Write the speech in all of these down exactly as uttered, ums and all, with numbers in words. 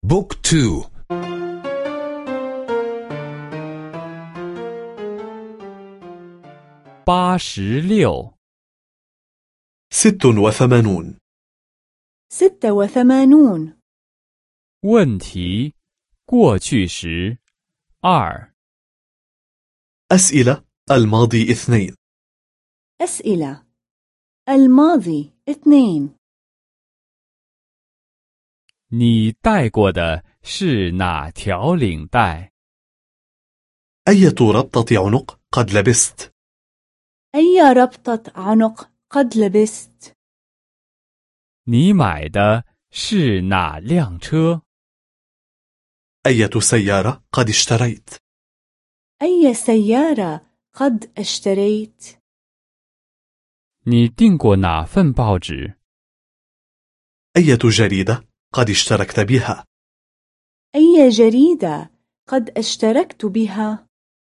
بوك تو. 八十六. ست وثمانون. ستة وثمانون. 问题过去时二. أسئلة الماضي اثنين. أسئلة الماضي اثنين. 你戴过的是哪条领带？ أية ربطة عنق قد لبست؟ أي ربطة عنق قد لبست؟ 你买的是哪辆车？ أية سيارة قد اشتريت؟ أي سيارة قد اشتريت؟ 你订过哪份报纸？ أية جريدة قد اشتركت بها؟ أي جريدة قد اشتركت بها؟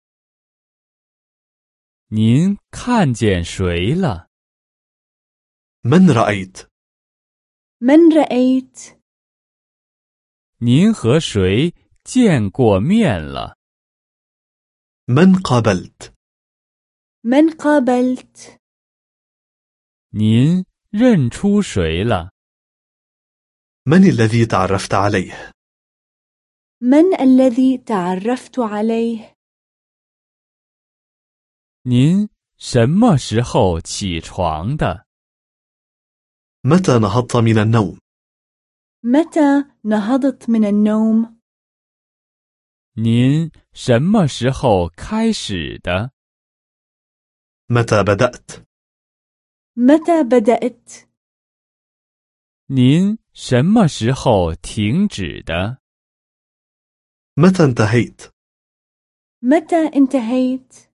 您看见谁了？ من رأيت؟ من رأيت؟ 您和谁见过面了？ من قابلت؟ من قابلت؟ 您认出谁了？ من الذي تعرفت عليه؟ من الذي تعرفت عليه؟ 您什么时候起床的？ متى نهضت من النوم؟ متى نهضت من النوم؟ 您什么时候开始的？ متى بدأت؟ متى بدأت؟ 您什么时候停止的？ متى انتهيت؟ متى انتهيت؟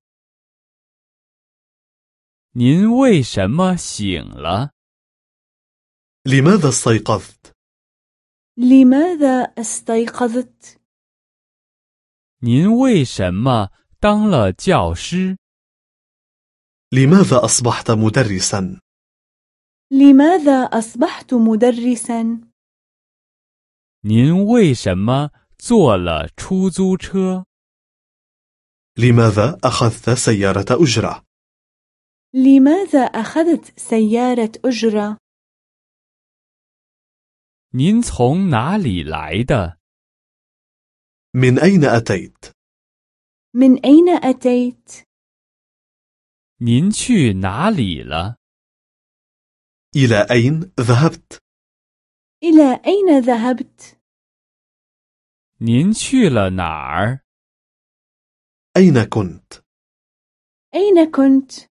您为什么醒了？ لماذا استيقظت؟ لماذا استيقظت؟ 您为什么当了教师？ لماذا أصبحت مدرسا؟ لماذا أصبحت مدرسا؟ 您为什么坐了出租车？ لماذا أخذت سيارة أجرة؟ لماذا أخذت سيارة أجرة؟ 您从哪里来的？ من أين أتيت؟ من أين أتيت؟ 您去哪里了？ إلى أين ذهبت؟ إلى أين ذهبت؟ 您去了哪儿？ أين كنت؟ أين كنت؟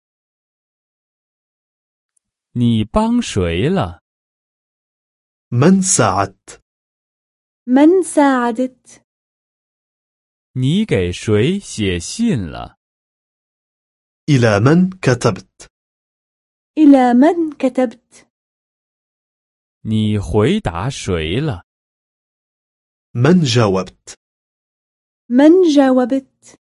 你帮谁了？ من ساعدت؟ من ساعدت؟ 你给谁写信了？ إلى من كتبت؟ إلى من كتبت؟ 你回答谁了？ من جاوبت؟ من جاوبت؟